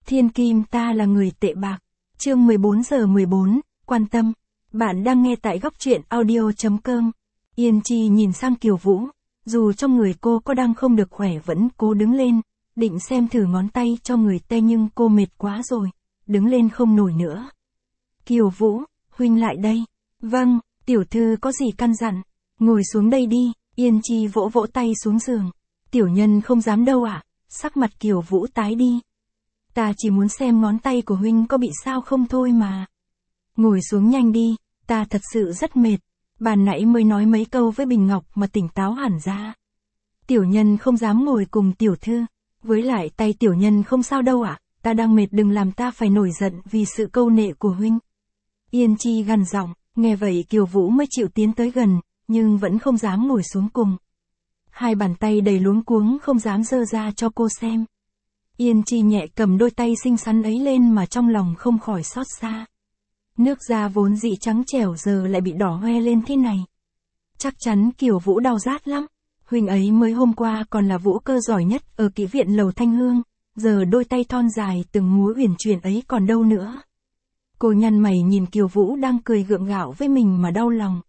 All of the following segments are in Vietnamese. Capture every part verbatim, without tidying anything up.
Thiên kim ta là người tệ bạc. Chương mười bốn giờ mười bốn, quan tâm. Bạn đang nghe tại góc truyện audio chấm com. Yên Chi nhìn sang Kiều Vũ, dù trong người cô có đang không được khỏe vẫn cố đứng lên, định xem thử ngón tay cho người tê nhưng cô mệt quá rồi, đứng lên không nổi nữa. Kiều Vũ, huynh lại đây. Vâng, tiểu thư có gì căn dặn? Ngồi xuống đây đi. Yên Chi vỗ vỗ tay xuống giường. Tiểu nhân không dám đâu ạ. À? Sắc mặt Kiều Vũ tái đi. Ta chỉ muốn xem ngón tay của huynh có bị sao không thôi mà. Ngồi xuống nhanh đi, ta thật sự rất mệt. Bàn nãy mới nói mấy câu với Bình Ngọc mà tỉnh táo hẳn ra. Tiểu nhân không dám ngồi cùng tiểu thư. Với lại tay tiểu nhân không sao đâu ạ. À? Ta đang mệt, đừng làm ta phải nổi giận vì sự câu nệ của huynh. Yên Chi gằn giọng, nghe vậy Kiều Vũ mới chịu tiến tới gần, nhưng vẫn không dám ngồi xuống cùng. Hai bàn tay đầy luống cuống không dám giơ ra cho cô xem. Yên Chi nhẹ cầm đôi tay xinh xắn ấy lên mà trong lòng không khỏi xót xa. Nước da vốn dĩ trắng trẻo giờ lại bị đỏ hoe lên thế này. Chắc chắn Kiều Vũ đau rát lắm. Huynh ấy mới hôm qua còn là vũ cơ giỏi nhất ở kỹ viện Lầu Thanh Hương, giờ đôi tay thon dài từng múa uyển chuyển ấy còn đâu nữa. Cô nhăn mày nhìn Kiều Vũ đang cười gượng gạo với mình mà đau lòng.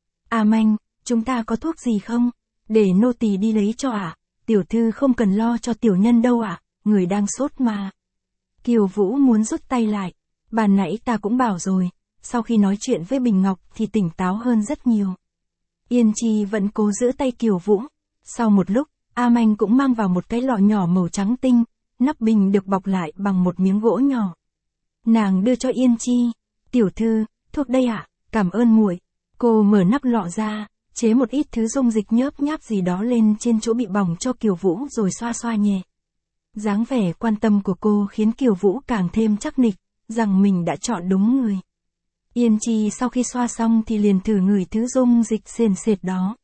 A Manh, chúng ta có thuốc gì không? Để nô tỳ đi lấy cho ạ. À? Tiểu thư không cần lo cho tiểu nhân đâu ạ. À? Người đang sốt mà. Kiều Vũ muốn rút tay lại. Bàn nãy ta cũng bảo rồi, sau khi nói chuyện với Bình Ngọc thì tỉnh táo hơn rất nhiều. Yên Chi vẫn cố giữ tay Kiều Vũ. Sau một lúc, A Manh cũng mang vào một cái lọ nhỏ màu trắng tinh, nắp bình được bọc lại bằng một miếng gỗ nhỏ. Nàng đưa cho Yên Chi. Tiểu thư, thuốc đây ạ, à? Cảm ơn muội. Cô mở nắp lọ ra, chế một ít thứ dung dịch nhớp nháp gì đó lên trên chỗ bị bỏng cho Kiều Vũ rồi xoa xoa nhẹ. Dáng vẻ quan tâm của cô khiến Kiều Vũ càng thêm chắc nịch, rằng mình đã chọn đúng người. Yên Chi sau khi xoa xong thì liền thử ngửi thứ dung dịch sền sệt đó.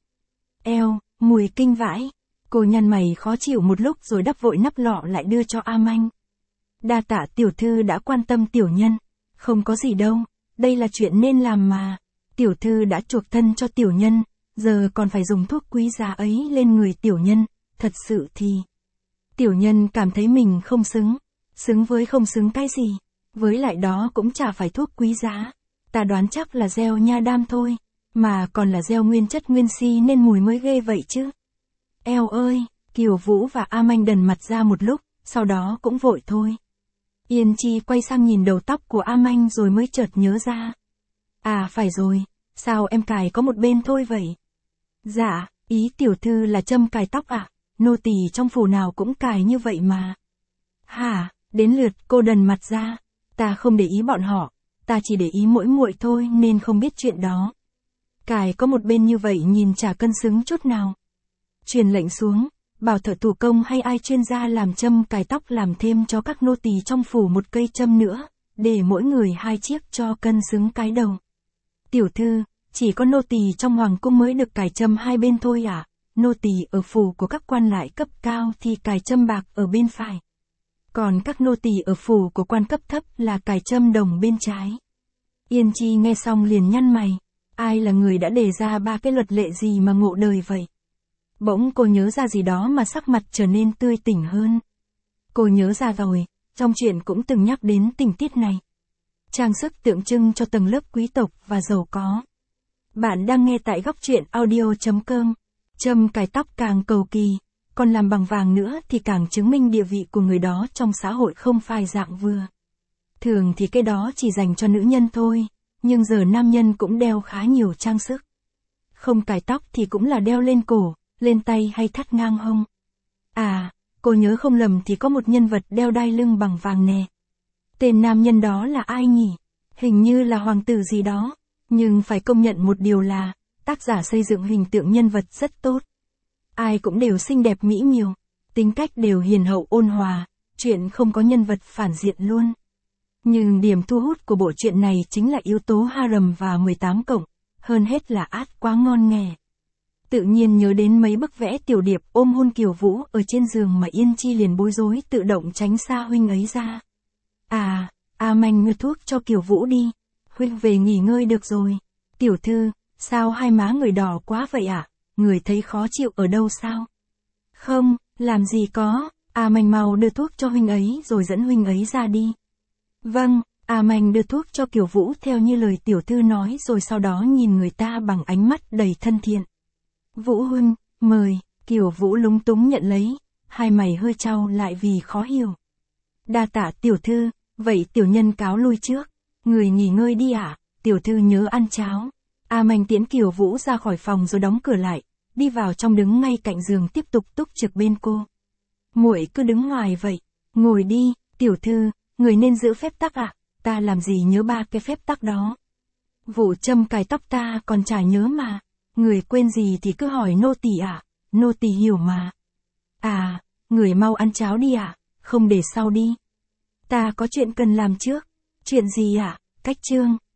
Eo, mùi kinh vãi. Cô nhăn mày khó chịu một lúc rồi đắp vội nắp lọ lại đưa cho A Manh. Đa tạ tiểu thư đã quan tâm tiểu nhân. Không có gì đâu, đây là chuyện nên làm mà. Tiểu thư đã chuộc thân cho tiểu nhân, giờ còn phải dùng thuốc quý giá ấy lên người tiểu nhân, thật sự thì... Tiểu nhân cảm thấy mình không xứng, xứng với không xứng cái gì, với lại đó cũng chả phải thuốc quý giá. Ta đoán chắc là gieo nha đam thôi, mà còn là gieo nguyên chất nguyên si nên mùi mới ghê vậy chứ. Eo ơi, Kiều Vũ và A Manh đần mặt ra một lúc, sau đó cũng vội thôi. Yên Chi quay sang nhìn đầu tóc của A Manh rồi mới chợt nhớ ra. À phải rồi, sao em cài có một bên thôi vậy? Dạ, ý tiểu thư là châm cài tóc à? Nô tỳ trong phủ nào cũng cài như vậy mà. Hả, đến lượt cô đần mặt ra. Ta không để ý bọn họ, ta chỉ để ý mỗi muội thôi nên không biết chuyện đó. Cài có một bên như vậy nhìn chả cân xứng chút nào. Truyền lệnh xuống, bảo thợ thủ công hay ai chuyên gia làm châm cài tóc làm thêm cho các nô tỳ trong phủ một cây châm nữa, để mỗi người hai chiếc cho cân xứng cái đầu. Tiểu thư, chỉ có nô tỳ trong hoàng cung mới được cài châm hai bên thôi à? Nô tỳ ở phủ của các quan lại cấp cao thì cài châm bạc ở bên phải. Còn các nô tỳ ở phủ của quan cấp thấp là cài châm đồng bên trái. Yên Chi nghe xong liền nhăn mày. Ai là người đã đề ra ba cái luật lệ gì mà ngộ đời vậy? Bỗng cô nhớ ra gì đó mà sắc mặt trở nên tươi tỉnh hơn. Cô nhớ ra rồi, trong chuyện cũng từng nhắc đến tình tiết này. Trang sức tượng trưng cho tầng lớp quý tộc và giàu có. Bạn đang nghe tại góc truyện audio chấm com. Châm cài tóc càng cầu kỳ, còn làm bằng vàng nữa thì càng chứng minh địa vị của người đó trong xã hội không phải dạng vừa. Thường thì cái đó chỉ dành cho nữ nhân thôi, nhưng giờ nam nhân cũng đeo khá nhiều trang sức. Không cài tóc thì cũng là đeo lên cổ, lên tay hay thắt ngang hông. À, cô nhớ không lầm thì có một nhân vật đeo đai lưng bằng vàng nè. Tên nam nhân đó là ai nhỉ? Hình như là hoàng tử gì đó, nhưng phải công nhận một điều là tác giả xây dựng hình tượng nhân vật rất tốt. Ai cũng đều xinh đẹp mỹ miều, tính cách đều hiền hậu ôn hòa, chuyện không có nhân vật phản diện luôn. Nhưng điểm thu hút của bộ truyện này chính là yếu tố harem và mười tám cộng, hơn hết là át quá ngon nghẻ. Tự nhiên nhớ đến mấy bức vẽ tiểu điệp ôm hôn Kiều Vũ ở trên giường mà Yên Chi liền bối rối tự động tránh xa huynh ấy ra. À, A Manh ngư thuốc cho Kiều Vũ đi, huynh về nghỉ ngơi được rồi. Tiểu thư, sao hai má người đỏ quá vậy ạ? À? Người thấy khó chịu ở đâu sao? Không, làm gì có, À Mành mau đưa thuốc cho huynh ấy rồi dẫn huynh ấy ra đi. Vâng, à Mành đưa thuốc cho Kiều Vũ theo như lời tiểu thư nói rồi sau đó nhìn người ta bằng ánh mắt đầy thân thiện. Vũ huynh, mời, Kiều Vũ lúng túng nhận lấy, hai mày hơi trao lại vì khó hiểu. Đa tạ tiểu thư, vậy tiểu nhân cáo lui trước, người nghỉ ngơi đi ạ, à? Tiểu thư nhớ ăn cháo. A Mành tiễn Kiều Vũ ra khỏi phòng rồi đóng cửa lại, đi vào trong đứng ngay cạnh giường tiếp tục túc trực bên cô. Muội cứ đứng ngoài vậy, ngồi đi, tiểu thư, người nên giữ phép tắc ạ, à? Ta làm gì nhớ ba cái phép tắc đó. Vụ châm cài tóc ta còn chả nhớ mà, người quên gì thì cứ hỏi nô tỳ ạ, à? Nô tỳ hiểu mà. À, người mau ăn cháo đi ạ, à? Không để sau đi. Ta có chuyện cần làm trước. Chuyện gì ạ? À? Cách chương.